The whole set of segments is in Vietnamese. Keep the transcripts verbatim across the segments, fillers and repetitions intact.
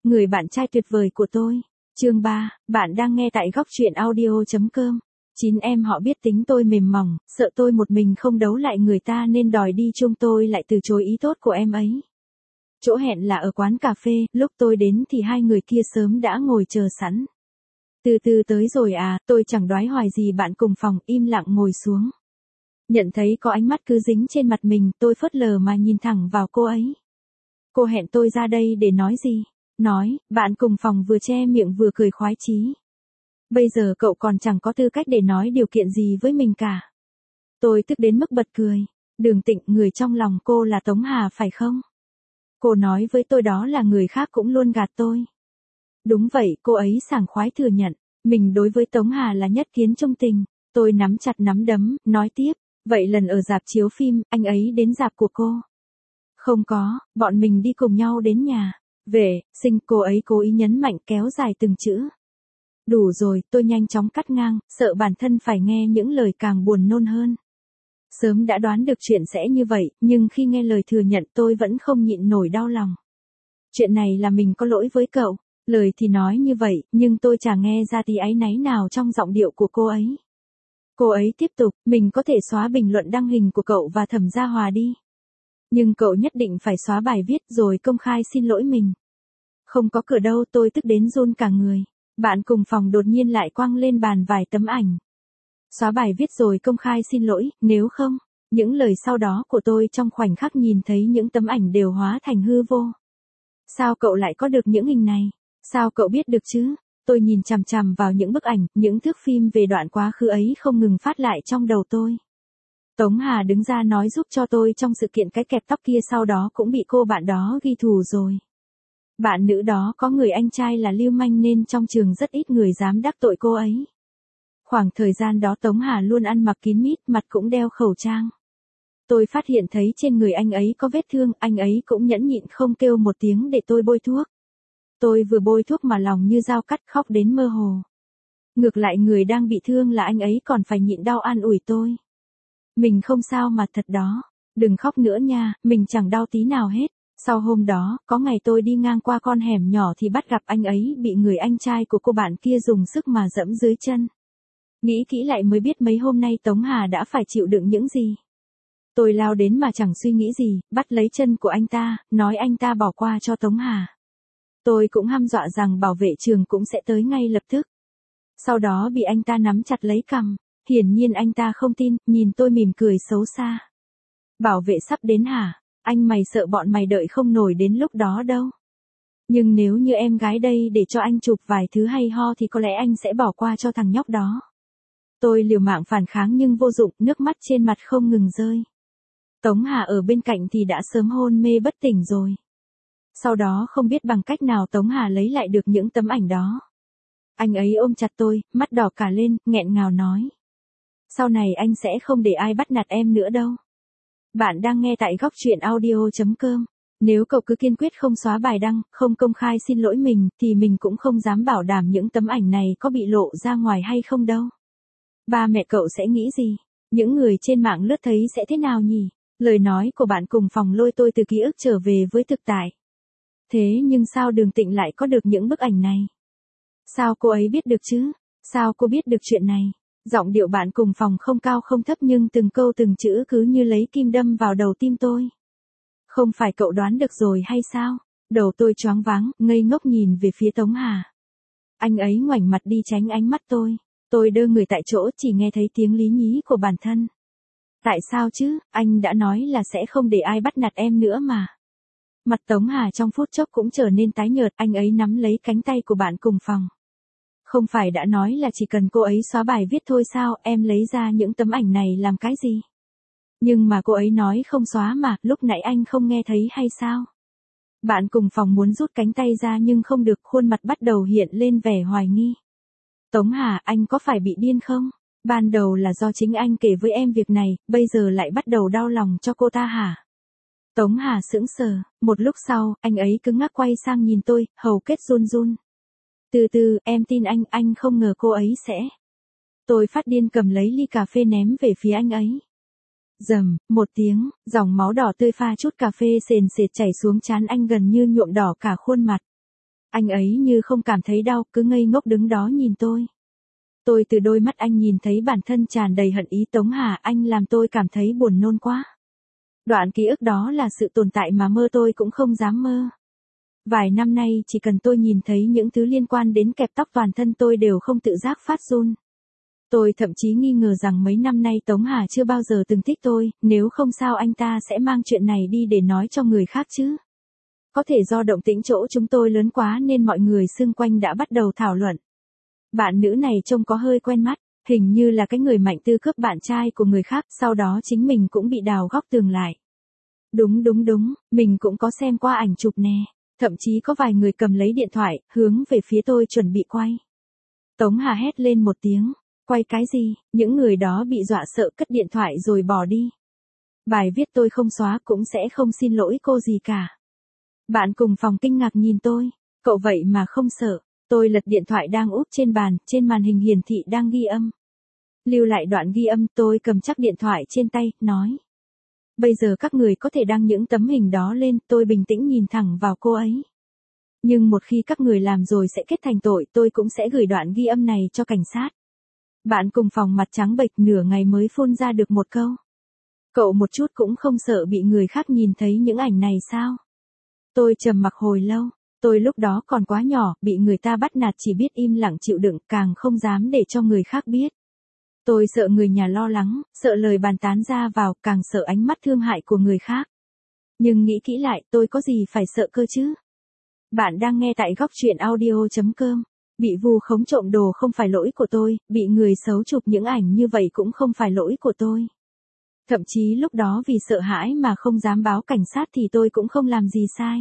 người bạn trai tuyệt vời của tôi. Chương ba, bạn đang nghe tại góc truyện audio.com. Chín em họ biết tính tôi mềm mỏng, sợ tôi một mình không đấu lại người ta nên đòi đi chung, tôi lại từ chối ý tốt của em ấy. Chỗ hẹn là ở quán cà phê, lúc tôi đến thì hai người kia sớm đã ngồi chờ sẵn. Từ từ tới rồi à, tôi chẳng đoái hoài gì, bạn cùng phòng im lặng ngồi xuống. Nhận thấy có ánh mắt cứ dính trên mặt mình, tôi phớt lờ mà nhìn thẳng vào cô ấy. Cô hẹn tôi ra đây để nói gì? Nói, bạn cùng phòng vừa che miệng vừa cười khoái chí. Bây giờ cậu còn chẳng có tư cách để nói điều kiện gì với mình cả. Tôi tức đến mức bật cười. Đường Tịnh, người trong lòng cô là Tống Hà phải không? Cô nói với tôi đó là người khác cũng luôn gạt tôi. Đúng vậy, cô ấy sảng khoái thừa nhận. Mình đối với Tống Hà là nhất kiến trung tình. Tôi nắm chặt nắm đấm, nói tiếp. Vậy lần ở rạp chiếu phim, anh ấy đến rạp của cô? Không có, bọn mình đi cùng nhau đến nhà. Vệ sinh, cô ấy cố ý nhấn mạnh kéo dài từng chữ. Đủ rồi, tôi nhanh chóng cắt ngang, sợ bản thân phải nghe những lời càng buồn nôn hơn. Sớm đã đoán được chuyện sẽ như vậy, nhưng khi nghe lời thừa nhận tôi vẫn không nhịn nổi đau lòng. Chuyện này là mình có lỗi với cậu. Lời thì nói như vậy, nhưng tôi chả nghe ra tí áy náy nào trong giọng điệu của cô ấy. Cô ấy tiếp tục, mình có thể xóa bình luận đăng hình của cậu và Thẩm Gia Hòa đi. Nhưng cậu nhất định phải xóa bài viết rồi công khai xin lỗi mình. Không có cửa đâu, tôi tức đến run cả người. Bạn cùng phòng đột nhiên lại quăng lên bàn vài tấm ảnh. Xóa bài viết rồi công khai xin lỗi, nếu không, những lời sau đó của tôi trong khoảnh khắc nhìn thấy những tấm ảnh đều hóa thành hư vô. Sao cậu lại có được những hình này? Sao cậu biết được chứ? Tôi nhìn chằm chằm vào những bức ảnh, những thước phim về đoạn quá khứ ấy không ngừng phát lại trong đầu tôi. Tống Hà đứng ra nói giúp cho tôi trong sự kiện cái kẹp tóc kia, sau đó cũng bị cô bạn đó ghi thù rồi. Bạn nữ đó có người anh trai là lưu manh nên trong trường rất ít người dám đắc tội cô ấy. Khoảng thời gian đó Tống Hà luôn ăn mặc kín mít, mặt cũng đeo khẩu trang. Tôi phát hiện thấy trên người anh ấy có vết thương, anh ấy cũng nhẫn nhịn không kêu một tiếng để tôi bôi thuốc. Tôi vừa bôi thuốc mà lòng như dao cắt, khóc đến mơ hồ. Ngược lại người đang bị thương là anh ấy còn phải nhịn đau an ủi tôi. Mình không sao mà thật đó, đừng khóc nữa nha, mình chẳng đau tí nào hết. Sau hôm đó, có ngày tôi đi ngang qua con hẻm nhỏ thì bắt gặp anh ấy bị người anh trai của cô bạn kia dùng sức mà dẫm dưới chân. Nghĩ kỹ lại mới biết mấy hôm nay Tống Hà đã phải chịu đựng những gì. Tôi lao đến mà chẳng suy nghĩ gì, bắt lấy chân của anh ta, nói anh ta bỏ qua cho Tống Hà. Tôi cũng hăm dọa rằng bảo vệ trường cũng sẽ tới ngay lập tức. Sau đó bị anh ta nắm chặt lấy cằm, hiển nhiên anh ta không tin, nhìn tôi mỉm cười xấu xa. Bảo vệ sắp đến hả? Anh mày sợ bọn mày đợi không nổi đến lúc đó đâu. Nhưng nếu như em gái đây để cho anh chụp vài thứ hay ho thì có lẽ anh sẽ bỏ qua cho thằng nhóc đó. Tôi liều mạng phản kháng nhưng vô dụng, nước mắt trên mặt không ngừng rơi. Tống Hà ở bên cạnh thì đã sớm hôn mê bất tỉnh rồi. Sau đó không biết bằng cách nào Tống Hà lấy lại được những tấm ảnh đó. Anh ấy ôm chặt tôi, mắt đỏ cả lên, nghẹn ngào nói. Sau này anh sẽ không để ai bắt nạt em nữa đâu. Bạn đang nghe tại góc truyện audio.com. Nếu cậu cứ kiên quyết không xóa bài đăng, không công khai xin lỗi mình, thì mình cũng không dám bảo đảm những tấm ảnh này có bị lộ ra ngoài hay không đâu. Ba mẹ cậu sẽ nghĩ gì? Những người trên mạng lướt thấy sẽ thế nào nhỉ? Lời nói của bạn cùng phòng lôi tôi từ ký ức trở về với thực tại. Thế nhưng sao Đường Tịnh lại có được những bức ảnh này? Sao cô ấy biết được chứ? Sao cô biết được chuyện này? Giọng điệu bạn cùng phòng không cao không thấp nhưng từng câu từng chữ cứ như lấy kim đâm vào đầu tim tôi. Không phải cậu đoán được rồi hay sao? Đầu tôi choáng váng, ngây ngốc nhìn về phía Tống Hà. Anh ấy ngoảnh mặt đi tránh ánh mắt tôi. Tôi đơ người tại chỗ, chỉ nghe thấy tiếng lý nhí của bản thân. Tại sao chứ, anh đã nói là sẽ không để ai bắt nạt em nữa mà. Mặt Tống Hà trong phút chốc cũng trở nên tái nhợt, anh ấy nắm lấy cánh tay của bạn cùng phòng. Không phải đã nói là chỉ cần cô ấy xóa bài viết thôi sao, em lấy ra những tấm ảnh này làm cái gì? Nhưng mà cô ấy nói không xóa mà, lúc nãy anh không nghe thấy hay sao? Bạn cùng phòng muốn rút cánh tay ra nhưng không được, khuôn mặt bắt đầu hiện lên vẻ hoài nghi. Tống Hà, anh có phải bị điên không? Ban đầu là do chính anh kể với em việc này, bây giờ lại bắt đầu đau lòng cho cô ta hả? Tống Hà sững sờ, một lúc sau, anh ấy cứng ngắc quay sang nhìn tôi, hầu kết run run. Từ từ, em tin anh, anh không ngờ cô ấy sẽ. Tôi phát điên cầm lấy ly cà phê ném về phía anh ấy. Rầm, một tiếng, dòng máu đỏ tươi pha chút cà phê sền sệt chảy xuống trán anh gần như nhuộm đỏ cả khuôn mặt. Anh ấy như không cảm thấy đau, cứ ngây ngốc đứng đó nhìn tôi. Tôi từ đôi mắt anh nhìn thấy bản thân tràn đầy hận ý. Tống Hà, anh làm tôi cảm thấy buồn nôn quá. Đoạn ký ức đó là sự tồn tại mà mơ tôi cũng không dám mơ. Vài năm nay chỉ cần tôi nhìn thấy những thứ liên quan đến kẹp tóc toàn thân tôi đều không tự giác phát run. Tôi thậm chí nghi ngờ rằng mấy năm nay Tống Hà chưa bao giờ từng thích tôi, nếu không sao anh ta sẽ mang chuyện này đi để nói cho người khác chứ. Có thể do động tĩnh chỗ chúng tôi lớn quá nên mọi người xung quanh đã bắt đầu thảo luận. Bạn nữ này trông có hơi quen mắt, hình như là cái người Mạnh Tư cướp bạn trai của người khác, sau đó chính mình cũng bị đào góc tường lại. Đúng đúng đúng, mình cũng có xem qua ảnh chụp nè, thậm chí có vài người cầm lấy điện thoại, hướng về phía tôi chuẩn bị quay. Tống Hà hét lên một tiếng, quay cái gì, những người đó bị dọa sợ cất điện thoại rồi bỏ đi. Bài viết tôi không xóa cũng sẽ không xin lỗi cô gì cả. Bạn cùng phòng kinh ngạc nhìn tôi, cậu vậy mà không sợ. Tôi lật điện thoại đang úp trên bàn, trên màn hình hiển thị đang ghi âm. Lưu lại đoạn ghi âm, tôi cầm chắc điện thoại trên tay, nói. Bây giờ các người có thể đăng những tấm hình đó lên, tôi bình tĩnh nhìn thẳng vào cô ấy. Nhưng một khi các người làm rồi sẽ kết thành tội, tôi cũng sẽ gửi đoạn ghi âm này cho cảnh sát. Bạn cùng phòng mặt trắng bệch nửa ngày mới phun ra được một câu. Cậu một chút cũng không sợ bị người khác nhìn thấy những ảnh này sao? Tôi trầm mặc hồi lâu. Tôi lúc đó còn quá nhỏ, bị người ta bắt nạt chỉ biết im lặng chịu đựng, càng không dám để cho người khác biết. Tôi sợ người nhà lo lắng, sợ lời bàn tán ra vào, càng sợ ánh mắt thương hại của người khác. Nhưng nghĩ kỹ lại, tôi có gì phải sợ cơ chứ? Bạn đang nghe tại góc truyện audio chấm com. Bị vu khống trộm đồ không phải lỗi của tôi, bị người xấu chụp những ảnh như vậy cũng không phải lỗi của tôi. Thậm chí lúc đó vì sợ hãi mà không dám báo cảnh sát thì tôi cũng không làm gì sai.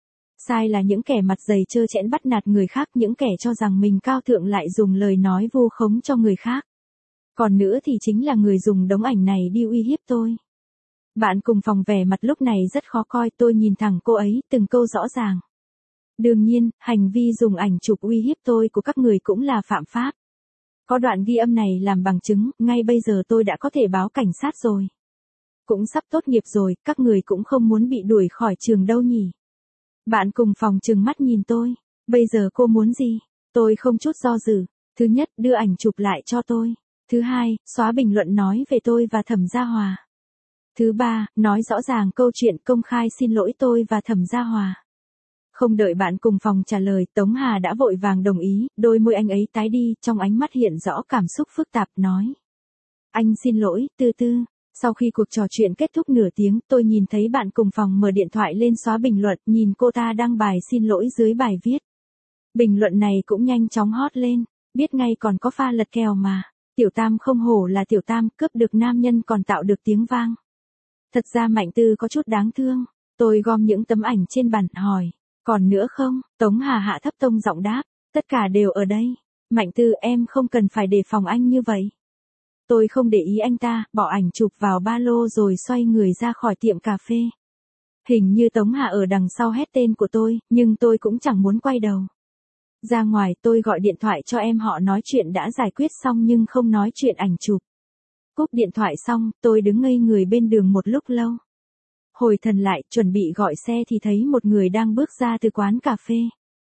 Sai là những kẻ mặt dày trơ trẽn bắt nạt người khác, những kẻ cho rằng mình cao thượng lại dùng lời nói vu khống cho người khác. Còn nữa thì chính là người dùng đống ảnh này đi uy hiếp tôi. Bạn cùng phòng vẻ mặt lúc này rất khó coi, tôi nhìn thẳng cô ấy, từng câu rõ ràng. Đương nhiên, hành vi dùng ảnh chụp uy hiếp tôi của các người cũng là phạm pháp. Có đoạn ghi âm này làm bằng chứng, ngay bây giờ tôi đã có thể báo cảnh sát rồi. Cũng sắp tốt nghiệp rồi, các người cũng không muốn bị đuổi khỏi trường đâu nhỉ. Bạn cùng phòng trừng mắt nhìn tôi. Bây giờ cô muốn gì? Tôi không chút do dự. Thứ nhất, đưa ảnh chụp lại cho tôi. Thứ hai, xóa bình luận nói về tôi và Thẩm Gia Hòa. Thứ ba, nói rõ ràng câu chuyện công khai xin lỗi tôi và Thẩm Gia Hòa. Không đợi bạn cùng phòng trả lời, Tống Hà đã vội vàng đồng ý, đôi môi anh ấy tái đi, trong ánh mắt hiện rõ cảm xúc phức tạp, nói. Anh xin lỗi, Tư Tư. Sau khi cuộc trò chuyện kết thúc nửa tiếng, tôi nhìn thấy bạn cùng phòng mở điện thoại lên xóa bình luận, nhìn cô ta đăng bài xin lỗi dưới bài viết. Bình luận này cũng nhanh chóng hot lên, biết ngay còn có pha lật kèo mà. Tiểu Tam không hổ là Tiểu Tam, cướp được nam nhân còn tạo được tiếng vang. Thật ra Mạnh Tư có chút đáng thương. Tôi gom những tấm ảnh trên bàn, hỏi. Còn nữa không? Tống Hà hạ thấp tông giọng đáp. Tất cả đều ở đây. Mạnh Tư, em không cần phải đề phòng anh như vậy. Tôi không để ý anh ta, bỏ ảnh chụp vào ba lô rồi xoay người ra khỏi tiệm cà phê. Hình như Tống Hà ở đằng sau hét tên của tôi, nhưng tôi cũng chẳng muốn quay đầu. Ra ngoài tôi gọi điện thoại cho em họ nói chuyện đã giải quyết xong nhưng không nói chuyện ảnh chụp. Cúp điện thoại xong, tôi đứng ngây người bên đường một lúc lâu. Hồi thần lại, chuẩn bị gọi xe thì thấy một người đang bước ra từ quán cà phê.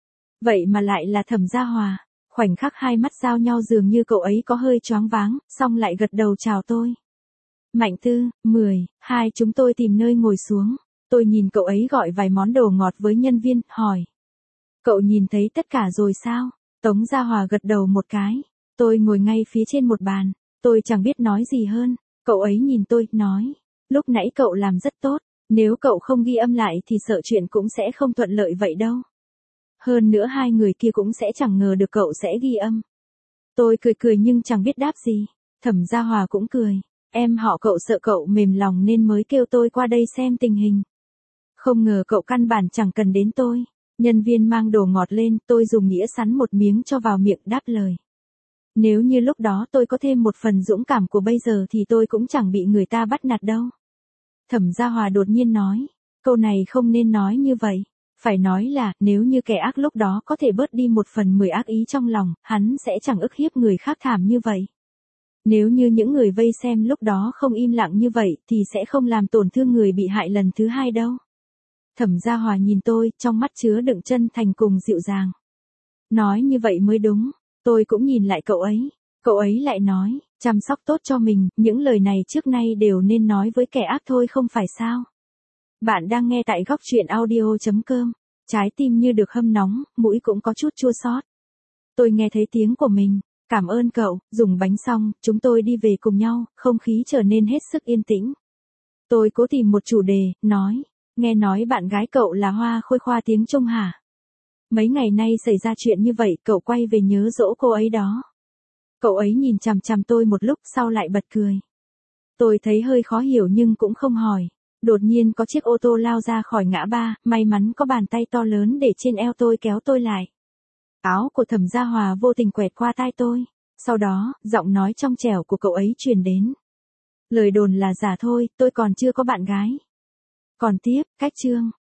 Vậy mà lại là Thẩm Gia Hòa. Khoảnh khắc hai mắt giao nhau dường như cậu ấy có hơi choáng váng, xong lại gật đầu chào tôi. Mạnh Tư, mười, hai chúng tôi tìm nơi ngồi xuống. Tôi nhìn cậu ấy gọi vài món đồ ngọt với nhân viên, hỏi. Cậu nhìn thấy tất cả rồi sao? Tống Gia Hòa gật đầu một cái. Tôi ngồi ngay phía trên một bàn. Tôi chẳng biết nói gì hơn. Cậu ấy nhìn tôi, nói. Lúc nãy cậu làm rất tốt. Nếu cậu không ghi âm lại thì sợ chuyện cũng sẽ không thuận lợi vậy đâu. Hơn nữa hai người kia cũng sẽ chẳng ngờ được cậu sẽ ghi âm. Tôi cười cười nhưng chẳng biết đáp gì. Thẩm Gia Hòa cũng cười. Em họ cậu sợ cậu mềm lòng nên mới kêu tôi qua đây xem tình hình. Không ngờ cậu căn bản chẳng cần đến tôi. Nhân viên mang đồ ngọt lên, tôi dùng đĩa sắn một miếng cho vào miệng đáp lời. Nếu như lúc đó tôi có thêm một phần dũng cảm của bây giờ thì tôi cũng chẳng bị người ta bắt nạt đâu. Thẩm Gia Hòa đột nhiên nói. Câu này không nên nói như vậy. Phải nói là, nếu như kẻ ác lúc đó có thể bớt đi một phần mười ác ý trong lòng, hắn sẽ chẳng ức hiếp người khác thảm như vậy. Nếu như những người vây xem lúc đó không im lặng như vậy, thì sẽ không làm tổn thương người bị hại lần thứ hai đâu. Thẩm Gia Hòa nhìn tôi, trong mắt chứa đựng chân thành cùng dịu dàng. Nói như vậy mới đúng, tôi cũng nhìn lại cậu ấy. Cậu ấy lại nói, chăm sóc tốt cho mình, những lời này trước nay đều nên nói với kẻ ác thôi không phải sao. Bạn đang nghe tại góc truyện audio.com. Trái tim như được hâm nóng, mũi cũng có chút chua xót. Tôi nghe thấy tiếng của mình. Cảm ơn cậu, dùng bánh xong, chúng tôi đi về cùng nhau, không khí trở nên hết sức yên tĩnh. Tôi cố tìm một chủ đề, nói, nghe nói bạn gái cậu là Hoa Khôi khoa tiếng Trung hả? Mấy ngày nay xảy ra chuyện như vậy, cậu quay về nhớ dỗ cô ấy đó. Cậu ấy nhìn chằm chằm tôi một lúc sau lại bật cười. Tôi thấy hơi khó hiểu nhưng cũng không hỏi. Đột nhiên có chiếc ô tô lao ra khỏi ngã ba, may mắn có bàn tay to lớn để trên eo tôi kéo tôi lại. Áo của Thẩm Gia Hòa vô tình quẹt qua tai tôi. Sau đó, giọng nói trong trẻo của cậu ấy truyền đến. Lời đồn là giả thôi, tôi còn chưa có bạn gái. Còn tiếp, cách chương.